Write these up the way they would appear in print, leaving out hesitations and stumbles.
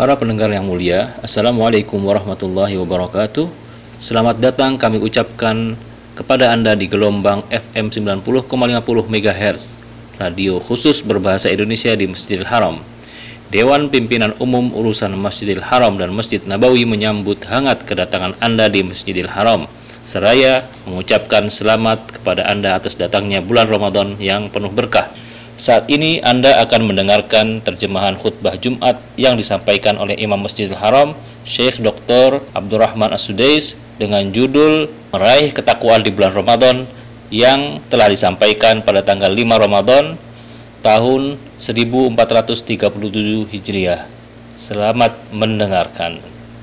Para pendengar yang mulia, Assalamualaikum warahmatullahi wabarakatuh. Selamat datang kami ucapkan kepada Anda di gelombang FM 90,50 MHz, radio khusus berbahasa Indonesia di Masjidil Haram. Dewan Pimpinan Umum Urusan Masjidil Haram dan Masjid Nabawi menyambut hangat kedatangan Anda di Masjidil Haram, seraya mengucapkan selamat kepada Anda atas datangnya bulan Ramadan yang penuh berkah. Saat ini Anda akan mendengarkan terjemahan khutbah Jumat yang disampaikan oleh Imam Masjidil Haram, Syekh Dr. Abdurrahman As-Sudais, dengan judul Meraih Ketakwaan di Bulan Ramadan, yang telah disampaikan pada tanggal 5 Ramadan tahun 1437 Hijriah. Selamat mendengarkan.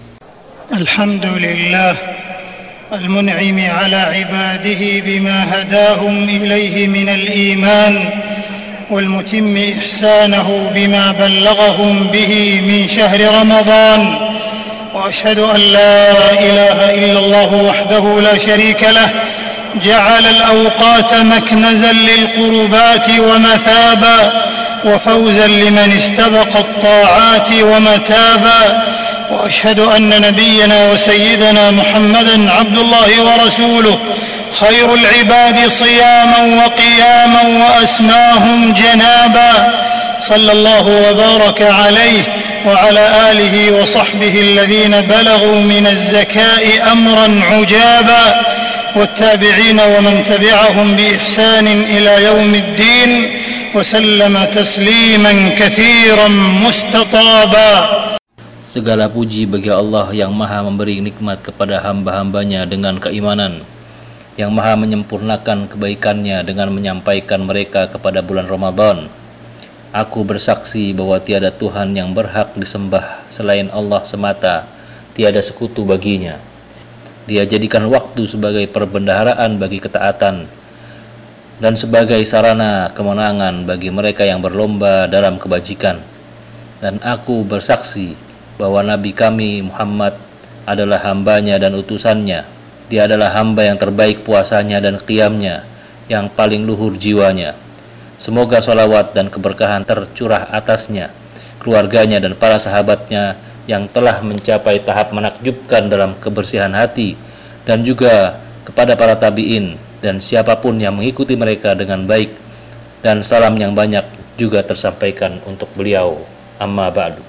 Alhamdulillah al-mun'imi ala ibadihi bima hadahum ilaihi minal iman والمتم إحسانه بما بلغهم به من شهر رمضان وأشهد أن لا إله إلا الله وحده لا شريك له جعل الأوقات مكنزا للقربات ومثابا وفوزا لمن استبق الطاعات ومتابا وأشهد أن نبينا وسيدنا محمدا عبد الله ورسوله خير العباد صياما وقياما وأسماهم جنابا صلى الله وبارك عليه وعلى آله وصحبه الذين بلغوا من الزكاء أمرا عجابا والتابعين ومن تبعهم بإحسان إلى يوم الدين وسلم تسليما كثيرا مستطابا. Segala puji bagi Allah yang maha memberi nikmat kepada hamba-hambanya dengan keimanan, yang maha menyempurnakan kebaikannya dengan menyampaikan mereka kepada bulan Ramadan. Aku bersaksi bahwa tiada Tuhan yang berhak disembah selain Allah semata, tiada sekutu baginya. Dia jadikan waktu sebagai perbendaharaan bagi ketaatan dan sebagai sarana kemenangan bagi mereka yang berlomba dalam kebajikan. Dan aku bersaksi bahwa Nabi kami Muhammad adalah hambanya dan utusannya. Dia adalah hamba yang terbaik puasanya dan qiyamnya, yang paling luhur jiwanya. Semoga salawat dan keberkahan tercurah atasnya, keluarganya dan para sahabatnya yang telah mencapai tahap menakjubkan dalam kebersihan hati, dan juga kepada para tabi'in dan siapapun yang mengikuti mereka dengan baik. Dan salam yang banyak juga tersampaikan untuk beliau. Amma ba'du.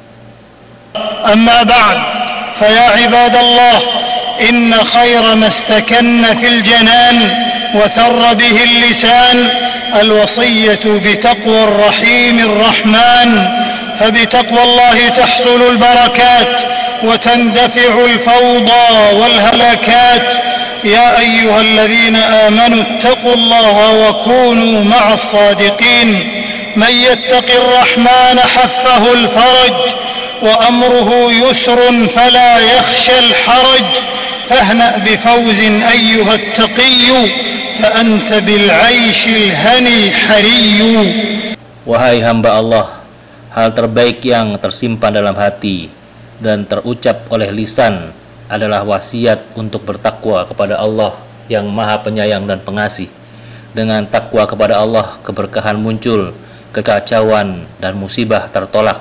Amma ba'd, faya ibadallah, إن خير ما استكن في الجنان وثر به اللسان الوصية بتقوى الرحيم الرحمن، فبتقوى الله تحصل البركات وتندفع الفوضى والهلاكات. يا أيها الذين آمنوا اتقوا الله وكونوا مع الصادقين. من يتق الرحمن حفه الفرج وأمره يسر فلا يخشى الحرج. فاهنأ بفوز أيها التقي فأنت بالعيش الهني حري. Wahai hamba Allah, hal terbaik yang tersimpan dalam hati dan terucap oleh lisan adalah wasiat untuk bertakwa kepada Allah yang maha penyayang dan pengasih. Dengan takwa kepada Allah, keberkahan muncul, kekacauan dan musibah tertolak.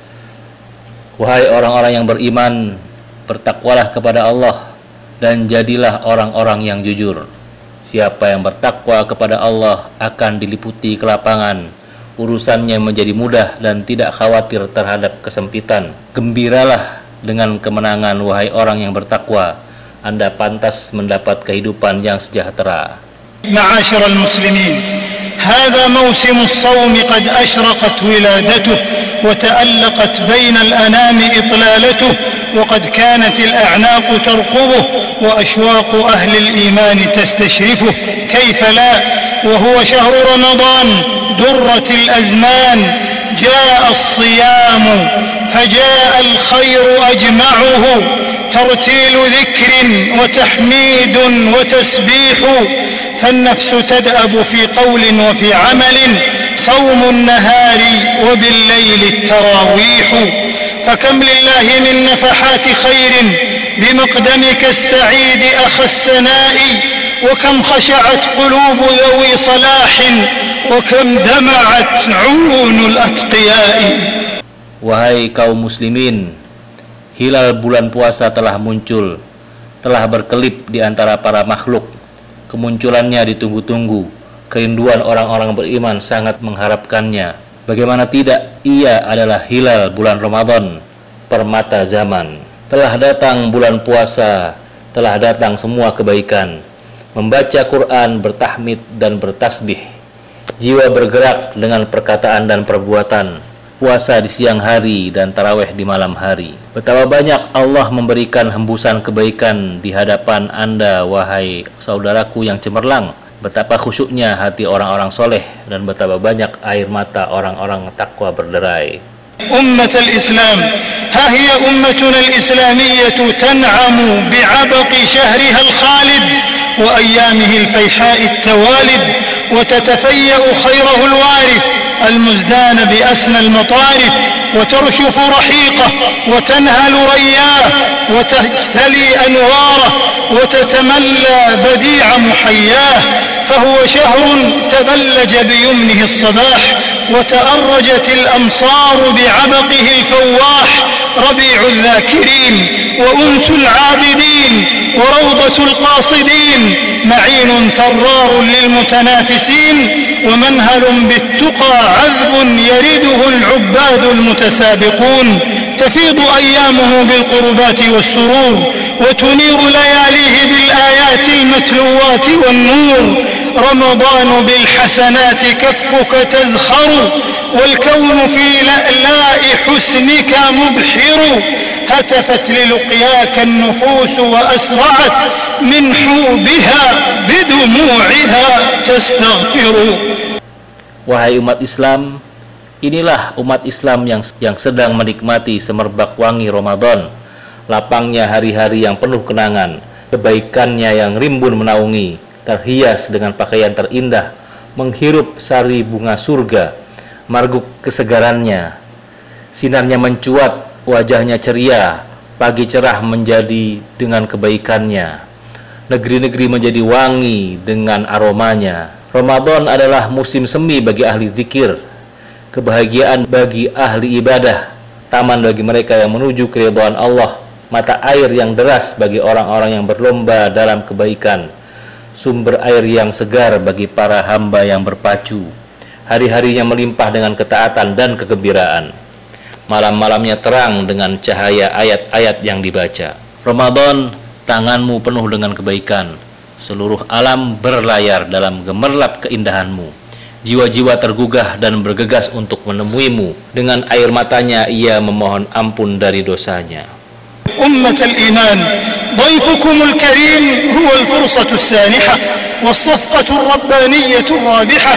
Wahai orang-orang yang beriman, bertakwalah kepada Allah dan jadilah orang-orang yang jujur. Siapa yang bertakwa kepada Allah akan diliputi kelapangan, urusannya menjadi mudah dan tidak khawatir terhadap kesempitan. Gembiralah dengan kemenangan, wahai orang yang bertakwa. Anda pantas mendapat kehidupan yang sejahtera. Ma'asyiral muslimin, هذا موسم الصوم قد أشرقت ولادته وتألقت بين الأنام إطلالته وقد كانت الأعناق ترقبه وأشواق أهل الإيمان تستشرفه. كيف لا وهو شهر رمضان درة الأزمان. جاء الصيام فجاء الخير أجمعه، ترتيل ذكر وتحميد وتسبيح. فالنفس تدأب في قول وفي عمل، صوم النهار وبالليل التراويح. فكم لله من نفحات خير بمقدمك السعيد أخ السناء، وكم خشعت قلوب ذوي صلاح وكم دمعت عيون الأتقياء. Wahai kaum muslimin, Hilal bulan puasa telah muncul, telah berkelip di antara para makhluk. Kemunculannya ditunggu-tunggu, kerinduan orang-orang beriman sangat mengharapkannya. Bagaimana tidak, ia adalah hilal bulan Ramadan, permata zaman. Telah datang bulan puasa, telah datang semua kebaikan. Membaca Quran, bertahmid dan bertasbih. Jiwa bergerak dengan perkataan dan perbuatan. Puasa di siang hari dan tarawih di malam hari. Betapa banyak Allah memberikan hembusan kebaikan di hadapan Anda, wahai saudaraku yang cemerlang. Betapa khusyuknya hati orang-orang soleh dan betapa banyak air mata orang-orang takwa berderai. أمة الإسلام، ها هي أمتنا الإسلامية تنعم بعبق شهرها الخالد وأيامه الفيحاء التوالد، وتتفيأ خيره الوارث المزدان بأسنى المطارف، وترشف رحيقه وتنهل رياه وتجتلي أنواره وتتملى بديع محياه، فهو شهر تبلج بيمنه الصباح وتأرجت الأمصار بعبقه الفواح، ربيع الذاكرين وأنس العابدين وروضة القاصدين، معين ثرار للمتنافسين، ومنهل بالتقى عذب يرده العباد المتسابقون، تفيض أيامه بالقربات والسرور، وتنير لياليه بالآيات المتلوات والنور، رمضان بالحسنات كفك تزخر، والكون في لألاء حسنك مبحر، هتفت للقياك النفوس وأسرعت من حوبها بدموعها تستغفر. Wahai umat Islam, inilah umat Islam yang sedang menikmati semerbak wangi Ramadan, lapangnya hari-hari yang penuh kenangan, kebaikannya yang rimbun menaungi, terhias dengan pakaian terindah, menghirup sari bunga surga, marguk kesegarannya, sinarnya mencuat, wajahnya ceria, pagi cerah menjadi dengan kebaikannya, negeri-negeri menjadi wangi dengan aromanya. Ramadan adalah musim semi bagi ahli zikir, kebahagiaan bagi ahli ibadah, taman bagi mereka yang menuju keridhaan Allah, mata air yang deras bagi orang-orang yang berlomba dalam kebaikan, sumber air yang segar bagi para hamba yang berpacu, hari-harinya melimpah dengan ketaatan dan kegembiraan, malam-malamnya terang dengan cahaya ayat-ayat yang dibaca. Ramadan, tanganmu penuh dengan kebaikan, seluruh alam berlayar dalam gemerlap keindahanmu, jiwa-jiwa tergugah dan bergegas untuk menemuimu, dengan air matanya ia memohon ampun dari dosanya. أمة الإيمان، ضيفكم الكريم هو الفرصة السانحة والصفقة الربانية الرابحة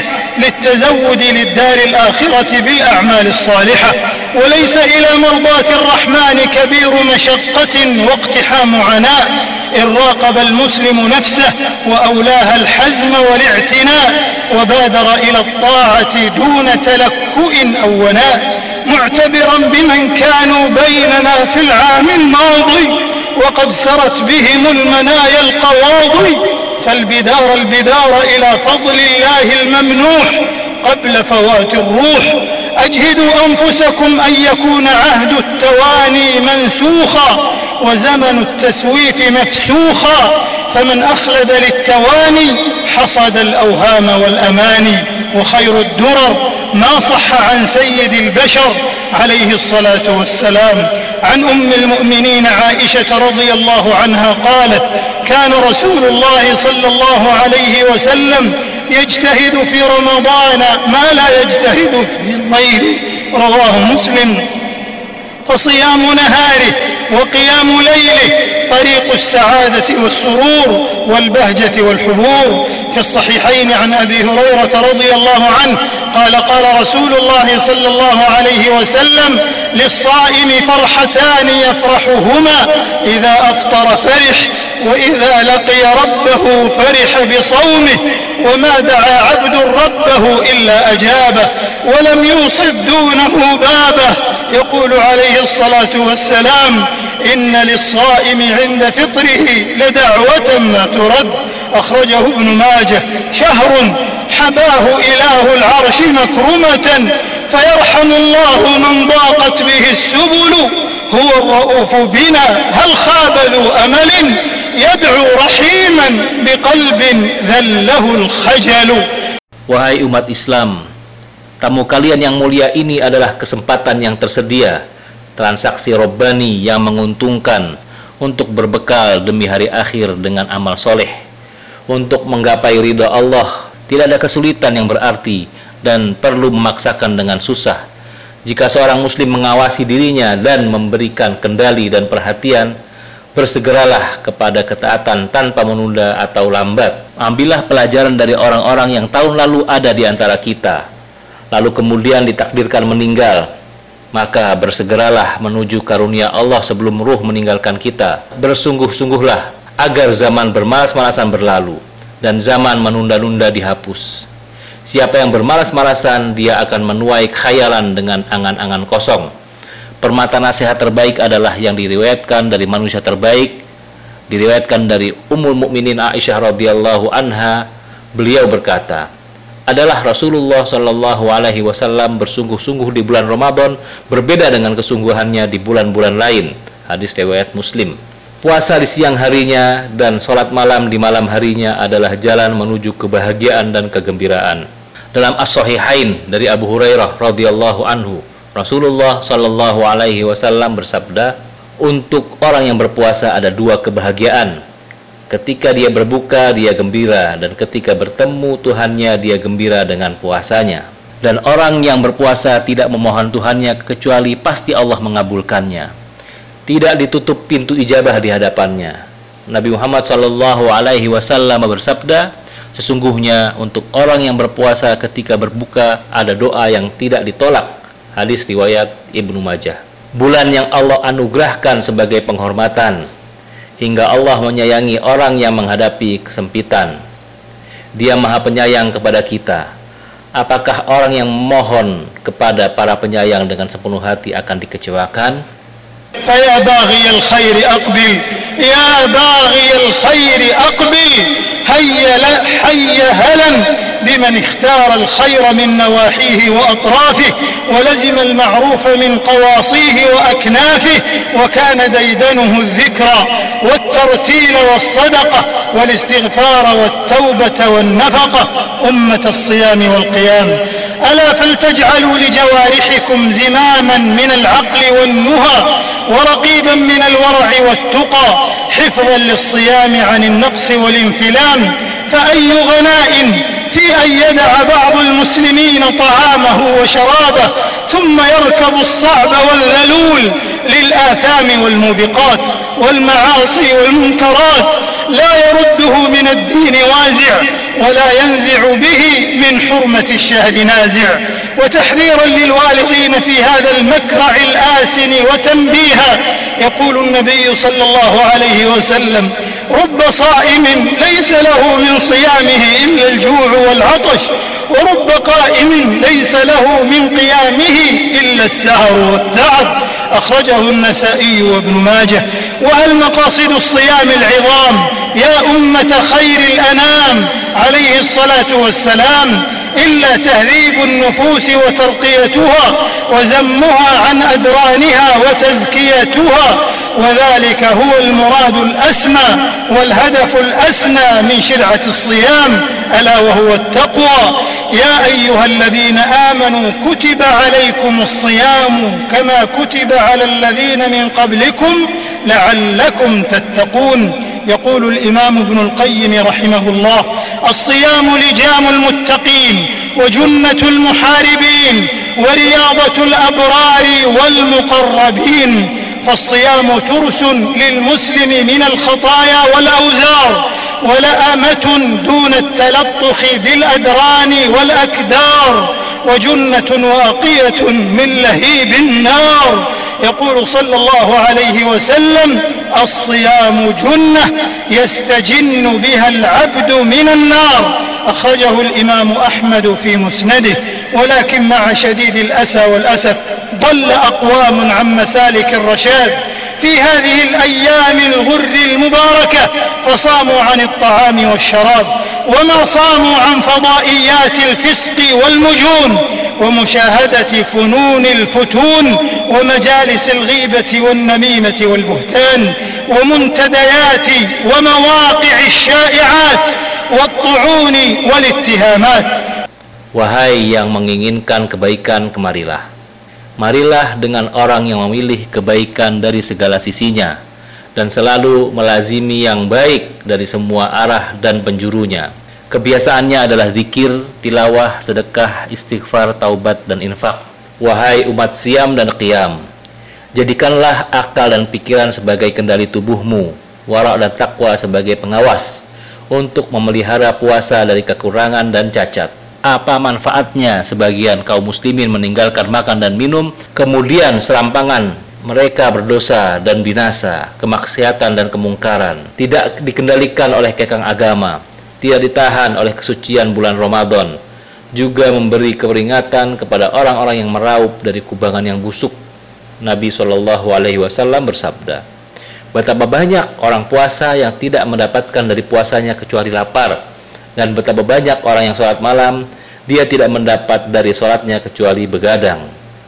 للتزود للدار الآخرة بالأعمال الصالحة، وليس إلى مرضاة الرحمن كبير مشقة واقتحام عناء، إن راقب المسلم نفسه وأولاها الحزم والاعتناء وبادر إلى الطاعة دون تلكؤ أو وناء، معتبرا بمن كانوا بيننا في العام الماضي وقد سرت بهم المنايا القواضي، فالبدار إلى فضل الله الممنوح قبل فوات الروح، أجهدوا أنفسكم أن يكون عهد التواني منسوخا وزمن التسويف مفسوخا، فمن أخلد للتواني حصد الأوهام والأماني، وخير الدرر ما صح عن سيد البشر عليه الصلاة والسلام، عن أم المؤمنين عائشة رضي الله عنها قالت: كان رسول الله صلى الله عليه وسلم يجتهد في رمضان ما لا يجتهد في الغير، رواه مسلم. فصيام نهاره وقيام ليله طريق السعادة والسرور والبهجة والحبور. في الصحيحين عن أبي هريرة رضي الله عنه قال: قال رسول الله صلى الله عليه وسلم: للصائم فرحتان يفرحهما، إذا أفطر فرح، وإذا لقي ربه فرح بصومه، وما دعا عبد ربه إلا أجابه، ولم يوصد دونه بابه. يقول عليه الصلاة والسلام: إن للصائم عند فطره لدعوة ما ترد، أخرجه ابن ماجه. شهر حباه إله العرش مكرمة، فيرحم الله من ضاقت به السبل، هو الرؤوف بنا هل خاب ذو أمل يدعو رحيما بقلب ذله الخجل. Wahai umat Islam, tamu kalian yang mulia ini adalah kesempatan yang tersedia, transaksi robbani yang menguntungkan untuk berbekal demi hari akhir dengan amal soleh. Untuk menggapai ridha Allah, tidak ada kesulitan yang berarti dan perlu memaksakan dengan susah. Jika seorang muslim mengawasi dirinya dan memberikan kendali dan perhatian, bersegeralah kepada ketaatan tanpa menunda atau lambat. Ambillah pelajaran dari orang-orang yang tahun lalu ada di antara kita, lalu kemudian ditakdirkan meninggal. Maka bersegeralah menuju karunia Allah sebelum ruh meninggalkan kita. Bersungguh-sungguhlah agar zaman bermalas-malasan berlalu dan zaman menunda-nunda dihapus. Siapa yang bermalas-malasan, dia akan menuai khayalan dengan angan-angan kosong. Permata nasihat terbaik adalah yang diriwayatkan dari manusia terbaik, diriwayatkan dari Ummul Mukminin Aisyah radhiyallahu anha. Beliau berkata, adalah Rasulullah Shallallahu Alaihi Wasallam bersungguh-sungguh di bulan Ramadan berbeda dengan kesungguhannya di bulan-bulan lain. Hadis riwayat Muslim. Puasa di siang harinya dan sholat malam di malam harinya adalah jalan menuju kebahagiaan dan kegembiraan. Dalam As-Sahihain dari Abu Hurairah radhiyallahu anhu, Rasulullah Shallallahu Alaihi Wasallam bersabda, untuk orang yang berpuasa ada dua kebahagiaan. Ketika dia berbuka, dia gembira, dan ketika bertemu Tuhannya, dia gembira dengan puasanya. Dan orang yang berpuasa tidak memohon Tuhannya kecuali pasti Allah mengabulkannya. Tidak ditutup pintu ijabah di hadapannya. Nabi Muhammad SAW bersabda, sesungguhnya untuk orang yang berpuasa ketika berbuka ada doa yang tidak ditolak. Hadis riwayat Ibnu Majah. Bulan yang Allah anugerahkan sebagai penghormatan, hingga Allah menyayangi orang yang menghadapi kesempitan. Dia Maha Penyayang kepada kita. Apakah orang yang memohon kepada para penyayang dengan sepenuh hati akan dikecewakan? فيا باغي الخير أقبل يا باغي الخير أقبل هيا هلا بمن اختار الخير من نواحيه وأطرافه ولزم المعروف من قواصيه وأكنافه وكان ديدنه الذكرى والترتيل والصدقة والاستغفار والتوبة والنفقة أمة الصيام والقيام. ألا فلتجعلوا لجوارحكم زماما من العقل والنهى ورقيبا من الورع والتقى حفظا للصيام عن النقص والانفلام. فأي غناء في أن يدع بعض المسلمين طعامه وشرابه ثم يركب الصعب والذلول للآثام والموبقات والمعاصي والمنكرات لا يرده من الدين وازع ولا ينزع به من حرمة الشهد نازع. وتحذيرا للوالغين في هذا المكرع الآسن وتنبيها يقول النبي صلى الله عليه وسلم رب صائم ليس له من صيامه إلا الجوع والعطش ورب قائم ليس له من قيامه إلا السهر والتعب. أخرجه النسائي وابن ماجه. وهل مقاصد الصيام العظام يا أمة خير الأنام عليه الصلاة والسلام إلا تهذيب النفوس وترقيتها وزمها عن أدرانها وتزكيتها، وذلك هو المراد الأسمى والهدف الأسنى من شرعة الصيام ألا وهو التقوى. يا أيها الذين آمنوا كتب عليكم الصيام كما كتب على الذين من قبلكم لعلكم تتقون. يقول الإمام ابن القيم رحمه الله الصيام لجام المتقين وجنة المحاربين ورياضة الأبرار والمقربين. فالصيام ترس للمسلم من الخطايا والأوزار ولأمة دون التلطخ بالأدران والأكدار وجنة واقية من لهيب النار. يقول صلى الله عليه وسلم الصيام جنة يستجن بها العبد من النار. أخرجه الإمام أحمد في مسنده. ولكن مع شديد الأسى والأسف ضل أقوام عن مسالك الرشاد في هذه الأيام الغر المباركة فصاموا عن الطعام والشراب وما صاموا عن فضائيات الفسق والمجون ومشاهدة فنون الفتون ومجالس الغيبة والنميمة والبهتان ومنتديات ومواقع الشائعات والطعون والاتهامات. Wahai yang menginginkan kebaikan, kemarilah. Marilah dengan orang yang memilih kebaikan dari segala sisinya dan selalu melazimi yang baik dari semua arah dan penjurunya. Kebiasaannya adalah zikir, tilawah, sedekah, istighfar, taubat, dan infak. Wahai umat siam dan qiyam, jadikanlah akal dan pikiran sebagai kendali tubuhmu, wara' dan taqwa sebagai pengawas untuk memelihara puasa dari kekurangan dan cacat. Apa manfaatnya sebagian kaum muslimin meninggalkan makan dan minum, kemudian serampangan mereka berdosa dan binasa, kemaksiatan dan kemungkaran, tidak dikendalikan oleh kekang agama, tidak ditahan oleh kesucian bulan Ramadan, juga memberi keperingatan kepada orang-orang yang meraup dari kubangan yang busuk. Nabi SAW bersabda, betapa banyak orang puasa yang tidak mendapatkan dari puasanya kecuali lapar, dan betapa banyak orang yang sholat malam, dia tidak mendapat dari sholatnya kecuali begadang.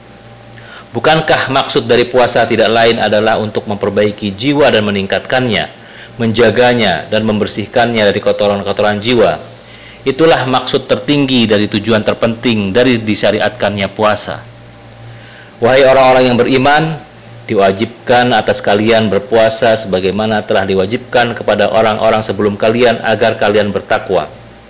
Bukankah maksud dari puasa tidak lain adalah untuk memperbaiki jiwa dan meningkatkannya, menjaganya dan membersihkannya dari kotoran-kotoran jiwa? Itulah maksud tertinggi dari tujuan terpenting dari disyariatkannya puasa. Wahai orang-orang yang beriman, diwajibkan atas kalian berpuasa sebagaimana telah diwajibkan kepada orang-orang sebelum kalian agar kalian bertakwa.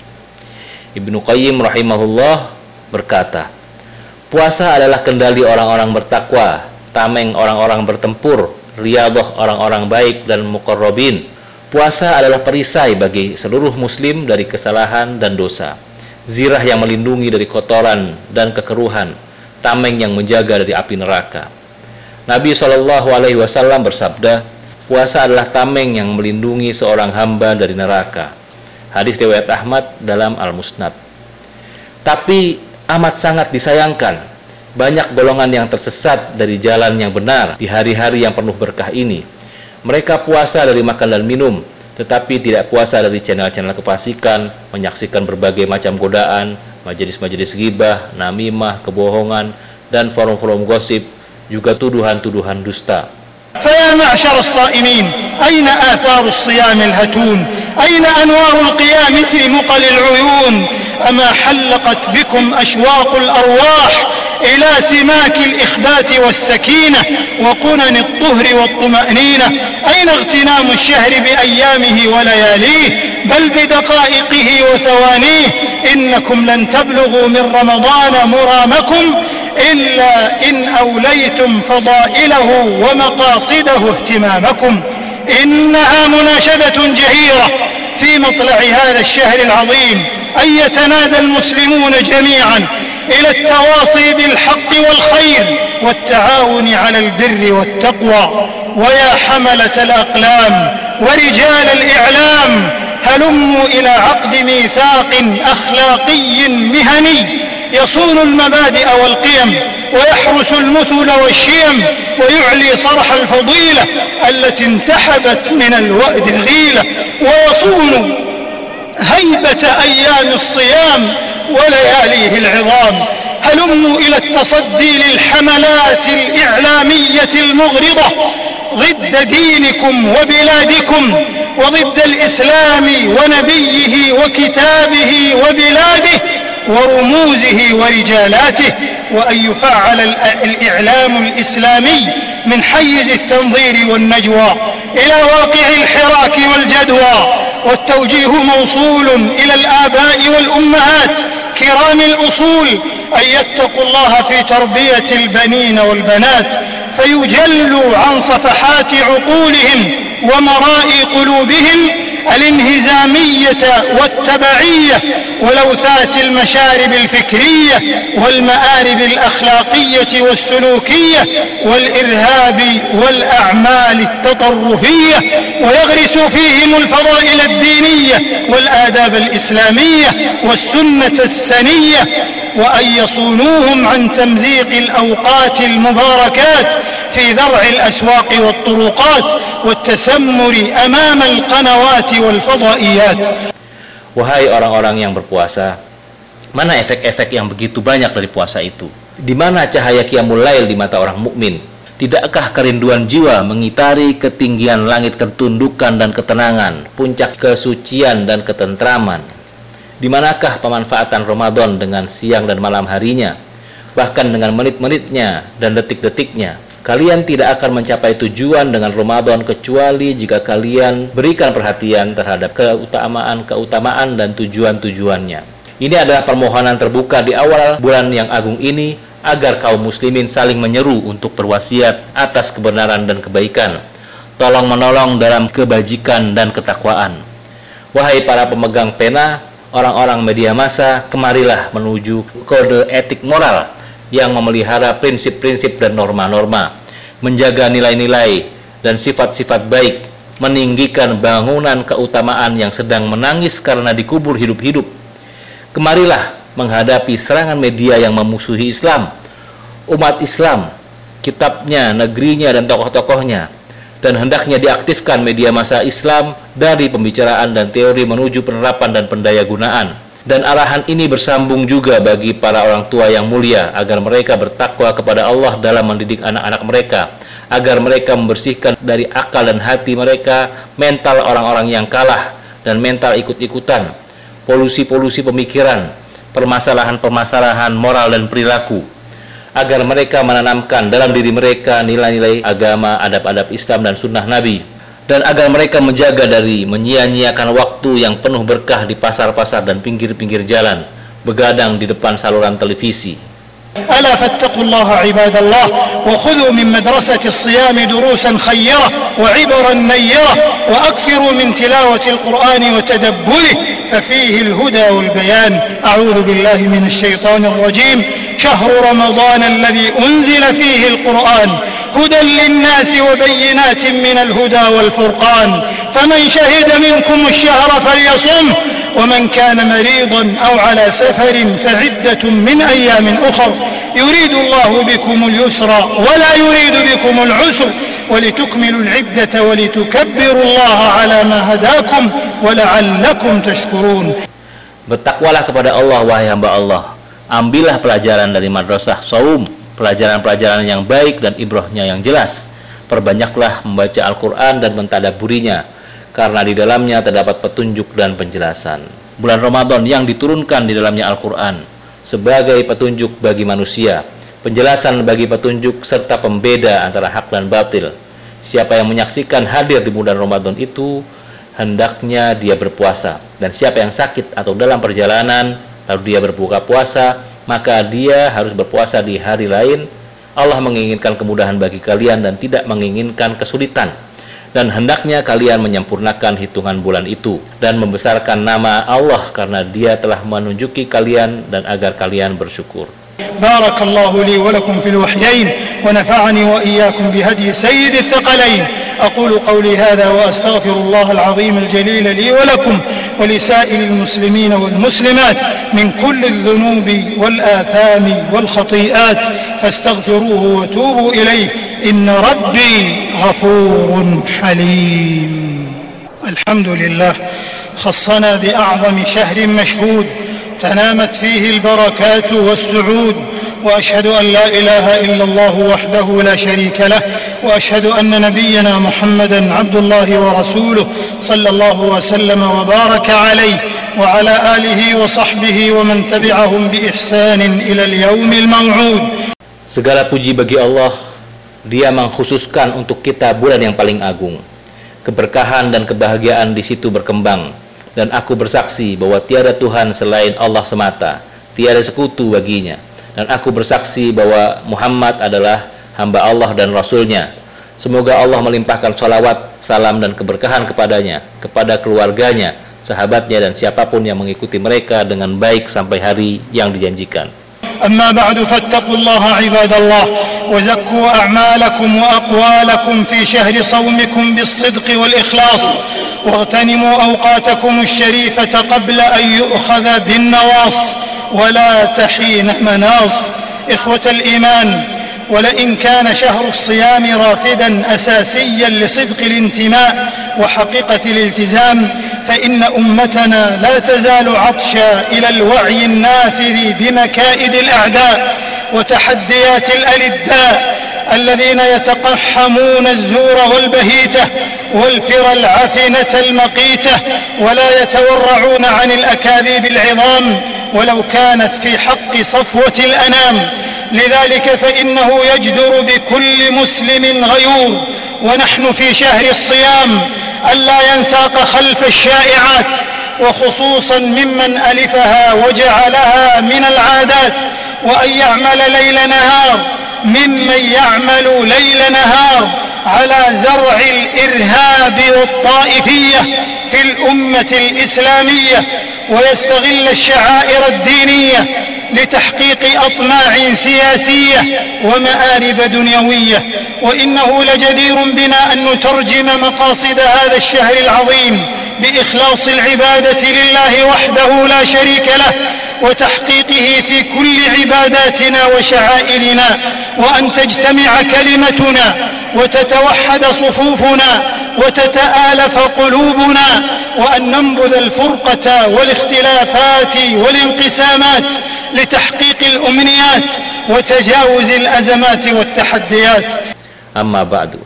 Ibnu Qayyim rahimahullah berkata, puasa adalah kendali orang-orang bertakwa, tameng orang-orang bertempur, riyadhah orang-orang baik dan muqarrabin. Puasa adalah perisai bagi seluruh muslim dari kesalahan dan dosa, zirah yang melindungi dari kotoran dan kekeruhan, tameng yang menjaga dari api neraka. Nabi SAW bersabda, puasa adalah tameng yang melindungi seorang hamba dari neraka. Hadis riwayat Ahmad dalam Al-Musnad. Tapi amat sangat disayangkan, banyak golongan yang tersesat dari jalan yang benar di hari-hari yang penuh berkah ini. Mereka puasa dari makan dan minum, tetapi tidak puasa dari channel-channel kefasikan, menyaksikan berbagai macam godaan, majelis-majelis ghibah, namimah, kebohongan, dan forum-forum gosip, juga tuduhan-tuduhan dusta. فيا معشر الصائمين أين آثار الصيام الهتون؟ أين أنوار القيام في مقل العيون؟ أما حلقت بكم أشواق الأرواح إلى سماك الإخبات والسكينة وقنن الطهر والطمأنينة؟ أين اغتنام الشهر بأيامه ولياليه بل بدقائقه وثوانيه؟ إنكم لن تبلغوا من رمضان مرامكم إلا إن أوليتم فضائله ومقاصده اهتمامكم. إنها مناشدة جهيرة في مطلع هذا الشهر العظيم أن يتنادى المسلمون جميعا إلى التواصي بالحق والخير والتعاون على البر والتقوى. ويا حملة الأقلام ورجال الإعلام، هلموا إلى عقد ميثاق أخلاقي مهني يصون المبادئ والقيم ويحرس المثل والشيم ويعلي صرح الفضيلة التي انتحبت من الوأد غيلة ويصون هيبة أيام الصيام ولياليه العظام. هلموا إلى التصدي للحملات الإعلامية المغرضة ضد دينكم وبلادكم وضد الإسلام ونبيه وكتابه وبلاده ورموزه ورجالاته، وأن يفعل الإعلام الإسلامي من حيز التنظير والنجوى إلى واقع الحراك والجدوى، والتوجيه موصول إلى الآباء والأمهات كرام الأصول أن يتقوا الله في تربية البنين والبنات فيجلوا عن صفحات عقولهم ومرائي قلوبهم الانهزامية والتبعية ولوثات المشارب الفكرية والمآرب الأخلاقية والسلوكية والإرهاب والأعمال التطرفية، ويغرسوا فيهم الفضائل الدينية والآداب الإسلامية والسنة السنية، وأن يصونوهم عن تمزيق الأوقات المباركات في ذرع الأسواق والطرقات والتسمر أمام القنوات والفضائيات. Wahai orang-orang yang berpuasa, Mana efek-efek yang begitu banyak dari puasa itu? Di mana cahaya qiyamul lail di mata orang mukmin? Tidakkah kerinduan jiwa mengitari ketinggian langit ketundukan dan ketenangan, puncak kesucian dan ketentraman? Di manakah pemanfaatan Ramadan dengan siang dan malam harinya, bahkan dengan menit-menitnya dan detik-detiknya? Kalian tidak akan mencapai tujuan dengan Ramadan kecuali jika kalian berikan perhatian terhadap keutamaan dan tujuan-tujuannya. Ini adalah permohonan terbuka di awal bulan yang agung ini agar kaum muslimin saling menyeru untuk berwasiat atas kebenaran dan kebaikan, tolong-menolong dalam kebajikan dan ketakwaan. Wahai para pemegang pena, orang-orang media massa, kemarilah menuju kode etik moral yang memelihara prinsip-prinsip dan norma-norma, menjaga nilai-nilai dan sifat-sifat baik, meninggikan bangunan keutamaan yang sedang menangis karena dikubur hidup-hidup. Kemarilah menghadapi serangan media yang memusuhi Islam, umat Islam, kitabnya, negerinya, dan tokoh-tokohnya. Dan hendaknya diaktifkan media massa Islam dari pembicaraan dan teori menuju penerapan dan pendayagunaan. Dan arahan ini bersambung juga bagi para orang tua yang mulia agar mereka bertakwa kepada Allah dalam mendidik anak-anak mereka, agar mereka membersihkan dari akal dan hati mereka mental orang-orang yang kalah dan mental ikut-ikutan, polusi-polusi pemikiran, permasalahan-permasalahan moral dan perilaku, agar mereka menanamkan dalam diri mereka nilai-nilai agama, adab-adab Islam dan sunnah Nabi, dan agar mereka menjaga dari menyia-nyiakan waktu yang penuh berkah di pasar-pasar dan pinggir-pinggir jalan, begadang di depan saluran televisi. ألا فاتقوا الله عباد الله وخذوا من مدرسة الصيام دروسا خيرة وعبرا نيرة وأكثروا من تلاوة القرآن وتدبره ففيه الهدى والبيان. أعوذ بالله من الشيطان الرجيم. شهر رمضان الذي أنزل فيه القرآن هدى للناس وبينات من الهدى والفرقان فمن شهد منكم الشهر فليصم ومن كان مريضا أو على سفر فعدة من أيام أخر يريد الله بكم اليسر ولا يريد بكم العسر ولتكملوا العدة ولتكبروا الله على ما هداكم ولعلكم تشكرون. Bertakwalah kepada Allah, wahai hamba Allah. Ambillah pelajaran dari madrasah saum, pelajaran-pelajaran yang baik dan ibrahnya yang jelas. Perbanyaklah membaca Al-Quran dan mentadabburinya, karena di dalamnya terdapat petunjuk dan penjelasan. Bulan Ramadan yang diturunkan di dalamnya Al-Quran sebagai petunjuk bagi manusia, penjelasan bagi petunjuk, serta pembeda antara hak dan batil. Siapa yang menyaksikan hadir di bulan Ramadan itu, hendaknya dia berpuasa. Dan siapa yang sakit atau dalam perjalanan, lalu dia berbuka puasa, maka dia harus berpuasa di hari lain. Allah menginginkan kemudahan bagi kalian dan tidak menginginkan kesulitan. Dan hendaknya kalian menyempurnakan hitungan bulan itu dan membesarkan nama Allah karena Dia telah menunjuki kalian dan agar kalian bersyukur. بارك الله لي ولكم في الوحيين ونفعني وإياكم بهدي سيد الثقلين. أقول قولي هذا وأستغفر الله العظيم الجليل لي ولكم ولسائر المسلمين والمسلمات من كل الذنوب والآثام والخطيئات فاستغفروه وتوبوا إليه إن ربي غفور حليم. الحمد لله خصنا بأعظم شهر مشهود تنامت فيه البركات والسعود وأشهد أن لا إله إلا الله وحده لا شريك له وأشهد أن نبينا محمدا عبد الله ورسوله صلى الله وسلم وبارك عليه وعلى آله وصحبه ومن تبعهم بإحسان إلى اليوم الموعود. Segala puji bagi Allah, Dia mengkhususkan untuk kita bulan yang paling agung. Keberkahan dan kebahagiaan di situ berkembang. Dan aku bersaksi bahwa tiada Tuhan selain Allah semata, tiada sekutu baginya. Dan aku bersaksi bahwa Muhammad adalah hamba Allah dan Rasul-Nya. Semoga Allah melimpahkan salawat, salam dan keberkahan kepadanya, kepada keluarganya, sahabatnya dan siapapun yang mengikuti mereka dengan baik sampai hari yang dijanjikan. أما بعد فاتقوا الله عباد الله وزكوا أعمالكم وأقوالكم في شهر صومكم بالصدق والإخلاص واغتنموا أوقاتكم الشريفة قبل أن يؤخذ بالنواص ولا تحين مناص. إخوة الإيمان، ولئن كان شهر الصيام رافدا أساسيا لصدق الانتماء وحقيقة الالتزام فإن أمتنا لا تزال عطشا إلى الوعي النافذ بمكائد الأعداء وتحديات الألداء الذين يتقحمون الزور والبهيتة والفر العفنة المقيتة ولا يتورعون عن الأكاذيب العظام ولو كانت في حق صفوة الأنام. لذلك فإنه يجدر بكل مسلم غيور ونحن في شهر الصيام ألا ينساق خلف الشائعات، وخصوصا ممن ألفها وجعلها من العادات، وأن يعمل ليل نهار ممن يعمل ليل نهار على زرع الإرهاب والطائفية في الأمة الإسلامية، ويستغل الشعائر الدينية لتحقيق أطماع سياسية ومآرب دنيوية. وإنه لجدير بنا أن نترجم مقاصد هذا الشهر العظيم بإخلاص العبادة لله وحده لا شريك له وتحقيقه في كل عباداتنا وشعائرنا، وأن تجتمع كلمتنا وتتوحد صفوفنا وتتآلف قلوبنا، وأن ننبذ الفرقة والاختلافات والانقسامات لتحقيق الأمنيات وتجاوز الأزمات والتحديات. Amma ba'du.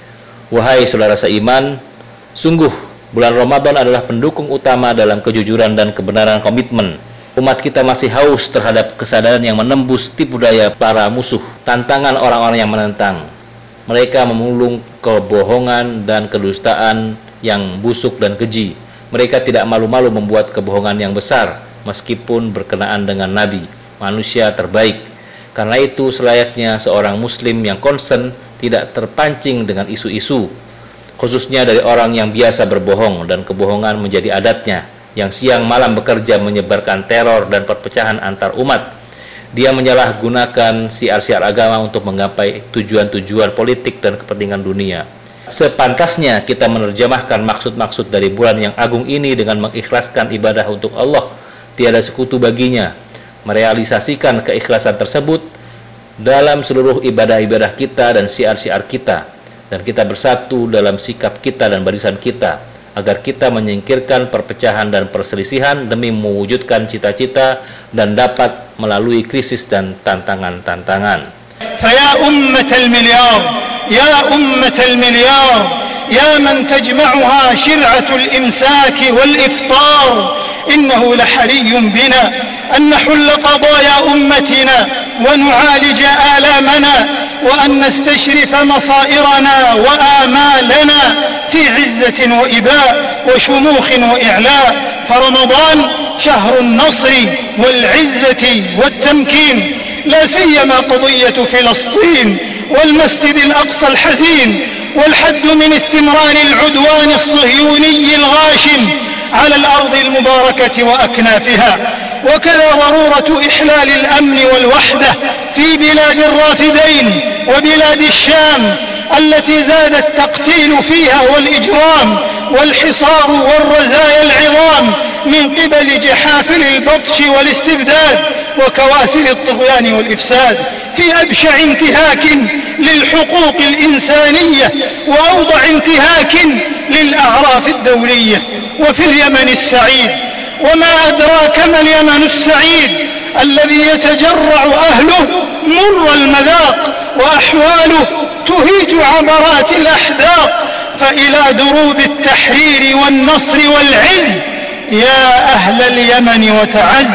Wahai saudara seiman, sungguh bulan Ramadan adalah pendukung utama dalam kejujuran dan kebenaran komitmen. Umat kita masih haus terhadap kesadaran yang menembus tipu daya para musuh, tantangan orang-orang yang menentang. Mereka memulung kebohongan dan kedustaan yang busuk dan keji. Mereka tidak malu-malu membuat kebohongan yang besar, meskipun berkenaan dengan Nabi, manusia terbaik. Karena itu selayaknya seorang muslim yang concern tidak terpancing dengan isu-isu, khususnya dari orang yang biasa berbohong dan kebohongan menjadi adatnya, yang siang malam bekerja menyebarkan teror dan perpecahan antar umat. Dia menyalahgunakan siar-siar agama untuk menggapai tujuan-tujuan politik dan kepentingan dunia. Sepantasnya kita menerjemahkan maksud-maksud dari bulan yang agung ini dengan mengikhlaskan ibadah untuk Allah, tiada sekutu baginya, merealisasikan keikhlasan tersebut dalam seluruh ibadah-ibadah kita dan syiar-syiar kita, dan kita bersatu dalam sikap kita dan barisan kita, agar kita menyingkirkan perpecahan dan perselisihan demi mewujudkan cita-cita dan dapat melalui krisis dan tantangan-tantangan. فيا أمة المليار يا أمة المليار يا من تجمعها شرعة الإمساك والإفطار إنه لحري بنا أن نحل قضايا أمتنا ونعالج آلامنا وأن نستشرف مصائرنا وآمالنا في عزة وإباء وشموخ وإعلاء. فرمضان شهر النصر والعزة والتمكين، لا سيما قضية فلسطين والمسجد الأقصى الحزين والحد من استمرار العدوان الصهيوني الغاشم على الأرض المباركة وأكنافها، وكذا ضرورة إحلال الأمن والوحدة في بلاد الرافدين وبلاد الشام التي زاد التقتيل فيها والإجرام والحصار والرزايا العظام من قبل جحافل البطش والاستبداد وكواسل الطغيان والإفساد، في أبشع انتهاك للحقوق الإنسانية وأوضع انتهاك للأعراف الدولية. وفي اليمن السعيد، وما أدراك ما اليمن السعيد الذي يتجرع أهله مر المذاق وأحواله تهيج عبرات الأحداق، فإلى دروب التحرير والنصر والعز يا أهل اليمن وتعز.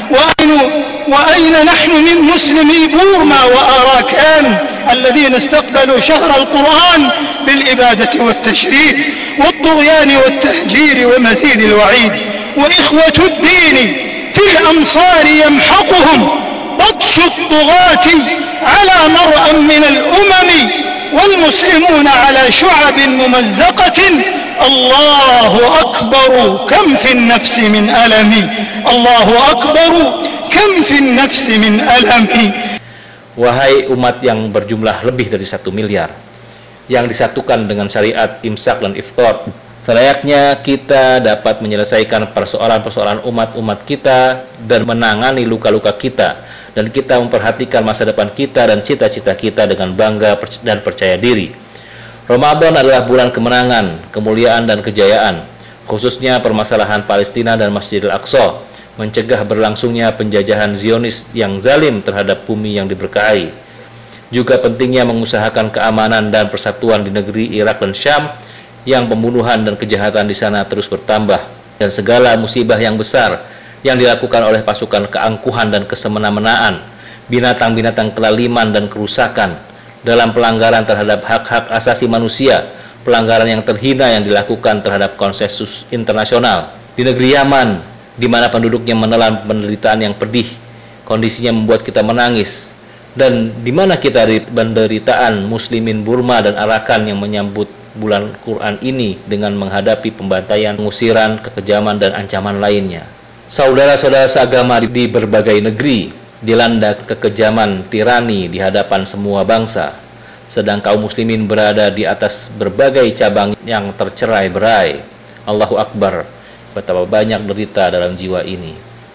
وأين نحن من مسلمي بورما وآراكان الذين استقبلوا شهر القرآن بالإبادة والتشريد والطغيان والتهجير ومزيد الوعيد؟ وإخوة الدين في الأمصار يمحقهم بطش الطغاة على مرأى من الأمم، والمسلمون على شعب ممزقة. الله أكبر كم في النفس من ألم، الله أكبر كم في النفس من ألم. Wahai umat yang berjumlah lebih dari 1 miliar, yang disatukan dengan syariat imsak dan iftar, selayaknya kita dapat menyelesaikan persoalan-persoalan umat-umat kita dan menangani luka-luka kita, dan kita memperhatikan masa depan kita dan cita-cita kita dengan bangga dan percaya diri. Ramadan adalah bulan kemenangan, kemuliaan dan kejayaan, khususnya permasalahan Palestina dan Masjidil Aqsa, mencegah berlangsungnya penjajahan Zionis yang zalim terhadap bumi yang diberkahi. Juga pentingnya mengusahakan keamanan dan persatuan di negeri Irak dan Syam yang pembunuhan dan kejahatan di sana terus bertambah, dan segala musibah yang besar yang dilakukan oleh pasukan keangkuhan dan kesemena-menaan, binatang-binatang kelaliman dan kerusakan dalam pelanggaran terhadap hak-hak asasi manusia, pelanggaran yang terhina yang dilakukan terhadap konsensus internasional. Di negeri Yaman, di mana penduduknya menelan penderitaan yang pedih, kondisinya membuat kita menangis, dan di mana kita di penderitaan muslimin Burma dan Arakan yang menyambut bulan Quran ini dengan menghadapi pembantaian, pengusiran, kekejaman, dan ancaman lainnya. Saudara-saudara seagama di berbagai negeri dilanda kekejaman tirani di hadapan semua bangsa, sedang kaum muslimin berada di atas berbagai cabang yang tercerai-berai. Allahu Akbar, betapa banyak derita dalam jiwa ini.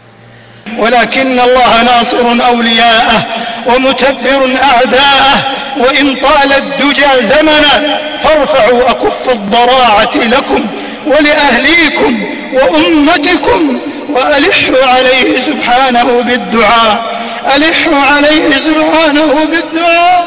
ولكن الله ناصر أولياءه ومتبر أعداءه وإن طال الدجى زمنا فارفعوا أكف الضراعة لكم ولأهليكم وأمتكم وألحوا عليه سبحانه بالدعاء، ألحوا عليه سبحانه بالدعاء،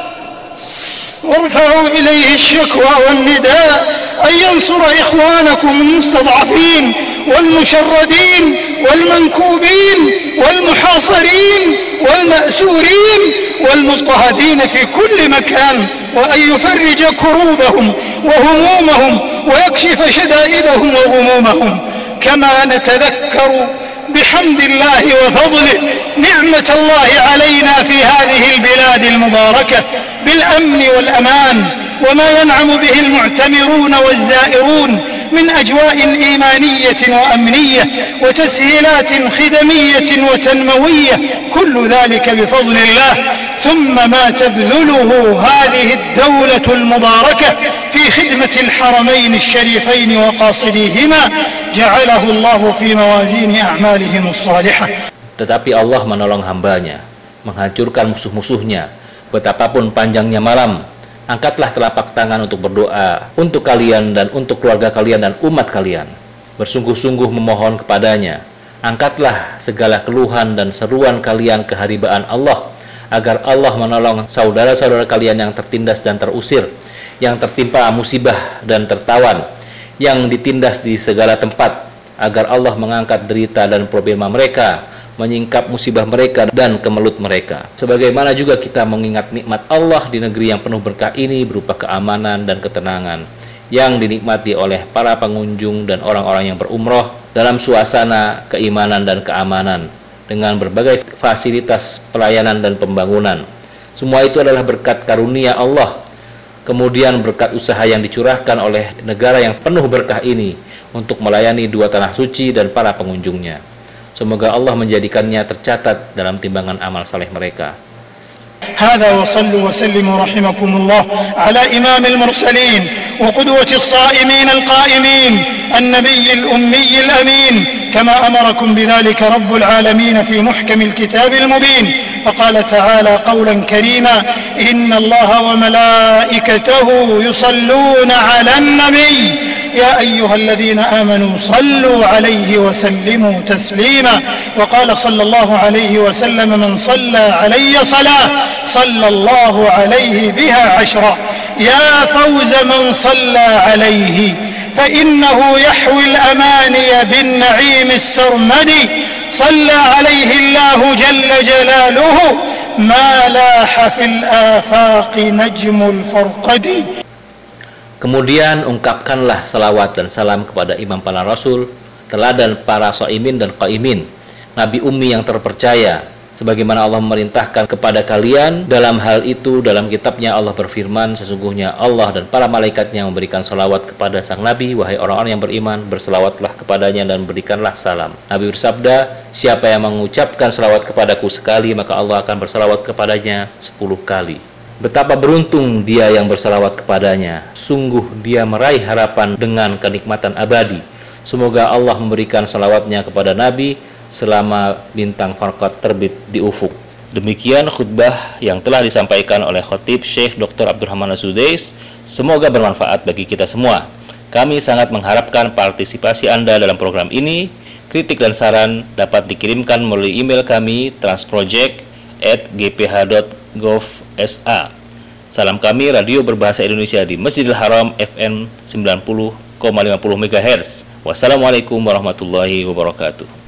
وارفعوا إليه الشكوى والنداء أن ينصر إخوانكم المستضعفين والمشردين والمنكوبين والمحاصرين والمأسورين والمضطهدين في كل مكان، وأن يفرج كروبهم وهمومهم ويكشف شدائدهم وغمومهم. كما نتذكر بحمد الله وفضله نعمة الله علينا في هذه البلاد المباركة بالأمن والأمان، وما ينعم به المعتمرون والزائرون من أجواء إيمانية وأمنية وتسهيلات خدمية وتنموية، كل ذلك بفضل الله. ثم ما تبذله هذه الدولة المباركة في خدمة الحرمين الشريفين وقاصديهما جعله الله في موازين أعمالهم الصالحة. Tetapi Allah menolong hambanya, menghancurkan musuh-musuhnya, betapapun panjangnya malam. Angkatlah telapak tangan untuk berdoa untuk kalian dan untuk keluarga kalian dan umat kalian. Bersungguh-sungguh memohon kepadanya. Angkatlah segala keluhan dan seruan kalian ke haribaan Allah, agar Allah menolong saudara-saudara kalian yang tertindas dan terusir, yang tertimpa musibah dan tertawan, yang ditindas di segala tempat, agar Allah mengangkat derita dan problema mereka, menyingkap musibah mereka dan kemelut mereka. Sebagaimana juga kita mengingat nikmat Allah di negeri yang penuh berkah ini berupa keamanan dan ketenangan yang dinikmati oleh para pengunjung dan orang-orang yang berumroh dalam suasana keimanan dan keamanan dengan berbagai fasilitas pelayanan dan pembangunan. Semua itu adalah berkat karunia Allah, kemudian berkat usaha yang dicurahkan oleh negara yang penuh berkah ini untuk melayani dua tanah suci dan para pengunjungnya. Semoga Allah menjadikannya tercatat dalam timbangan amal saleh mereka. هذا وصلوا وسلموا رحمكم الله على إمام المرسلين وقدوة الصائمين القائمين النبي الأمي الأمين، كما أمركم بذلك رب العالمين في محكم الكتاب المبين، فقال تعالى قولا كريما: إن الله وملائكته يصلون على النبي يا أيها الذين آمنوا صلوا عليه وسلموا تسليما. وقال صلى الله عليه وسلم: من صلى علي صلاة صلى الله عليه بها عشرا. يا فوز من صلى عليه فإنه يحوي الأماني بالنعيم السرمدي. صلى عليه الله جل جلاله ما لاح في الآفاق نجم الفرقد. Kemudian ungkapkanlah salawat dan salam kepada imam para rasul, teladan para shaimin dan qaimin, Nabi Ummi yang terpercaya, sebagaimana Allah memerintahkan kepada kalian. Dalam hal itu, dalam kitabnya Allah berfirman, sesungguhnya Allah dan para malaikatnya memberikan salawat kepada sang Nabi. Wahai orang-orang yang beriman, berselawatlah kepadanya dan berikanlah salam. Nabi bersabda, siapa yang mengucapkan salawat kepadaku sekali, maka Allah akan bersalawat kepadanya 10 kali. Betapa beruntung dia yang bersalawat kepadanya. Sungguh dia meraih harapan dengan kenikmatan abadi. Semoga Allah memberikan salawatnya kepada Nabi selama bintang Farqad terbit di ufuk. Demikian khutbah yang telah disampaikan oleh Khatib Syekh Dr. Abdurrahman As-Sudais. Semoga bermanfaat bagi kita semua. Kami sangat mengharapkan partisipasi Anda dalam program ini. Kritik dan saran dapat dikirimkan melalui email kami transproject@gph.gov.sa. Salam kami Radio Berbahasa Indonesia di Masjidil Haram FM 90,50 MHz. Wassalamualaikum warahmatullahi wabarakatuh.